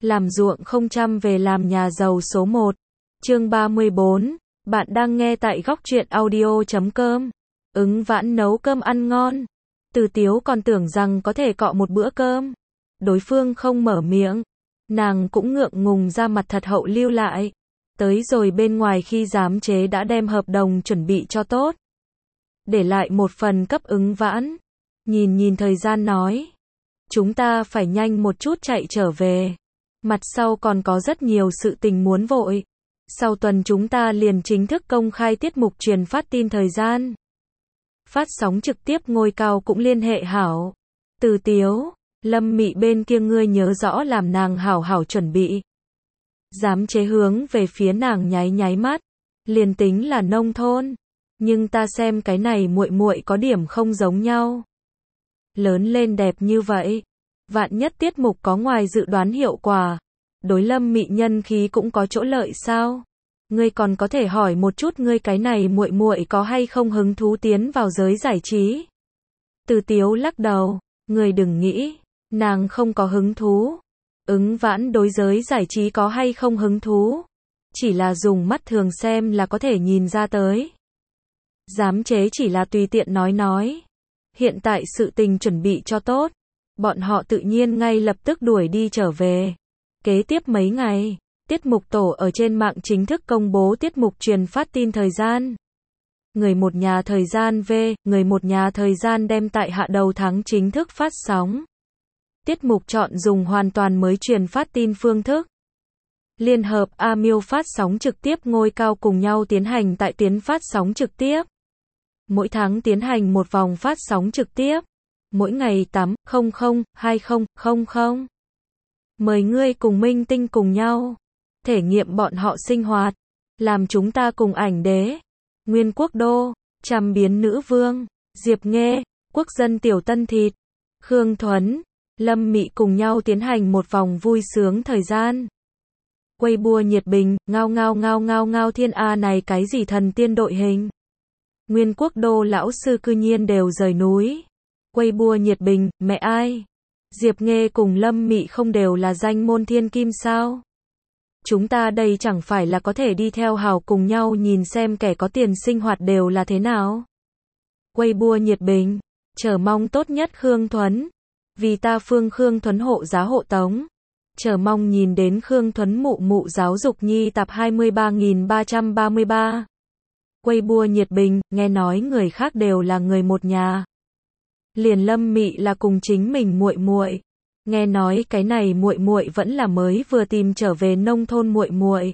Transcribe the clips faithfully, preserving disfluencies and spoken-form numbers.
Làm ruộng không chăm về làm nhà giàu số một. Chương ba mươi bốn. Bạn đang nghe tại góc truyện audio chấm com. Ứng Vãn nấu cơm ăn ngon. Từ Tiếu còn tưởng rằng có thể cọ một bữa cơm. Đối phương không mở miệng. Nàng cũng ngượng ngùng ra mặt thật hậu lưu lại. Tới rồi bên ngoài khi giám chế đã đem hợp đồng chuẩn bị cho tốt. Để lại một phần cấp Ứng Vãn. Nhìn nhìn thời gian nói. Chúng ta phải nhanh một chút chạy trở về. Mặt sau còn có rất nhiều sự tình muốn vội. Sau tuần chúng ta liền chính thức công khai tiết mục truyền phát tin thời gian. Phát sóng trực tiếp ngôi cao cũng liên hệ hảo. Từ Tiếu, Lâm Mị bên kia ngươi nhớ rõ làm nàng hảo hảo chuẩn bị. Giám chế hướng về phía nàng nháy nháy mắt. Liền tính là nông thôn. Nhưng ta xem cái này muội muội có điểm không giống nhau. Lớn lên đẹp như vậy. Vạn nhất tiết mục có ngoài dự đoán hiệu quả. Đối Lâm Mị nhân khí cũng có chỗ lợi sao? Ngươi còn có thể hỏi một chút ngươi cái này muội muội có hay không hứng thú tiến vào giới giải trí? Từ Tiếu lắc đầu, ngươi đừng nghĩ, nàng không có hứng thú. Ứng Vãn đối giới giải trí có hay không hứng thú? Chỉ là dùng mắt thường xem là có thể nhìn ra tới. Giám chế chỉ là tùy tiện nói nói. Hiện tại sự tình chuẩn bị cho tốt. Bọn họ tự nhiên ngay lập tức đuổi đi trở về. Kế tiếp mấy ngày, tiết mục tổ ở trên mạng chính thức công bố tiết mục truyền phát tin thời gian. Người một nhà thời gian V, người một nhà thời gian đem tại hạ đầu tháng chính thức phát sóng. Tiết mục chọn dùng hoàn toàn mới truyền phát tin phương thức. Liên hợp A Miu phát sóng trực tiếp ngôi cao cùng nhau tiến hành tại tuyến phát sóng trực tiếp. Mỗi tháng tiến hành một vòng phát sóng trực tiếp. Mỗi ngày tám không không hai không không không. Mời ngươi cùng minh tinh cùng nhau. Thể nghiệm bọn họ sinh hoạt. Làm chúng ta cùng ảnh đế. Nguyên Quốc Đô. Trăm biến nữ vương. Diệp Nghê. Quốc dân tiểu tân thịt. Khương Thuấn. Lâm Mị cùng nhau tiến hành một vòng vui sướng thời gian. Quay bua nhiệt bình. Ngao ngao ngao ngao ngao thiên A này cái gì thần tiên đội hình. Nguyên Quốc Đô lão sư cư nhiên đều rời núi. Quay bua nhiệt bình, mẹ ai? Diệp Nghê cùng Lâm Mị không đều là danh môn thiên kim sao? Chúng ta đây chẳng phải là có thể đi theo hào cùng nhau nhìn xem kẻ có tiền sinh hoạt đều là thế nào? Quay bua nhiệt bình, chờ mong tốt nhất Khương Thuấn. Vì ta phương Khương Thuấn hộ giá hộ tống. Chờ mong nhìn đến Khương Thuấn mụ mụ giáo dục nhi tập hai mươi ba nghìn ba trăm ba mươi ba. Quay bua nhiệt bình, nghe nói người khác đều là người một nhà. Liền Lâm Mị là cùng chính mình muội muội. Nghe nói cái này muội muội vẫn là mới vừa tìm trở về nông thôn muội muội.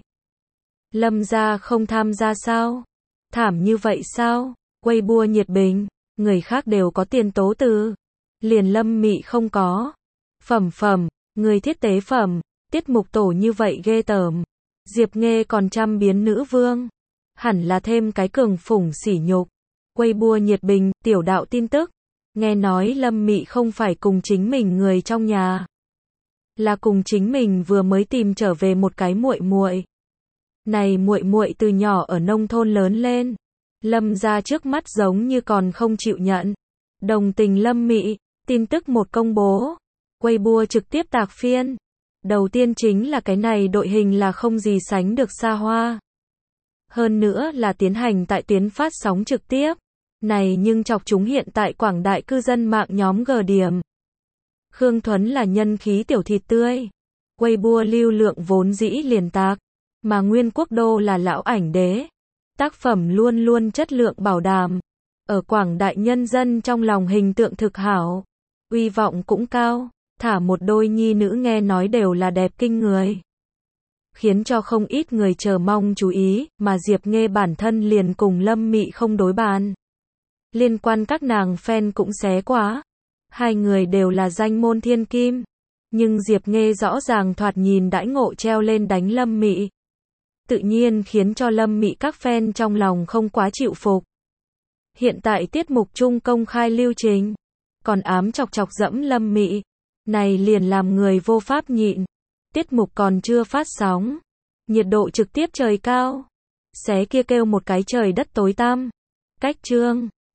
Lâm gia không tham gia sao? Thảm như vậy sao? Quay bua nhiệt bình, người khác đều có tiền tố từ. Liền Lâm Mị không có. Phẩm phẩm, người thiết tế phẩm, tiết mục tổ như vậy ghê tởm. Diệp Nghê còn trăm biến nữ vương. Hẳn là thêm cái cường phủng sỉ nhục. Quay bua nhiệt bình, tiểu đạo tin tức. Nghe nói Lâm Mị không phải cùng chính mình người trong nhà. Là cùng chính mình vừa mới tìm trở về một cái muội muội. Này muội muội từ nhỏ ở nông thôn lớn lên. Lâm gia trước mắt giống như còn không chịu nhận. Đồng tình Lâm Mị, tin tức một công bố. Quay bua trực tiếp tạc phiên. Đầu tiên chính là cái này đội hình là không gì sánh được xa hoa. Hơn nữa là tiến hành tại tuyến phát sóng trực tiếp. Này nhưng chọc chúng hiện tại quảng đại cư dân mạng nhóm G điểm. Khương Thuấn là nhân khí tiểu thịt tươi. Quay bua lưu lượng vốn dĩ liền tạc. Mà Nguyên Quốc Đô là lão ảnh đế. Tác phẩm luôn luôn chất lượng bảo đảm. Ở quảng đại nhân dân trong lòng hình tượng thực hảo. Uy vọng cũng cao. Thả một đôi nhi nữ nghe nói đều là đẹp kinh người. Khiến cho không ít người chờ mong chú ý. Mà Diệp Nghê bản thân liền cùng Lâm Mị không đối bàn. Liên quan các nàng fan cũng xé quá. Hai người đều là danh môn thiên kim. Nhưng Diệp Nghê rõ ràng thoạt nhìn đãi ngộ treo lên đánh Lâm Mị. Tự nhiên khiến cho Lâm Mị các fan trong lòng không quá chịu phục. Hiện tại tiết mục chung công khai lưu trình. Còn ám chọc chọc dẫm Lâm Mị. Này liền làm người vô pháp nhịn. Tiết mục còn chưa phát sóng. Nhiệt độ trực tiếp trời cao. Xé kia kêu một cái trời đất tối tăm. Cách chương.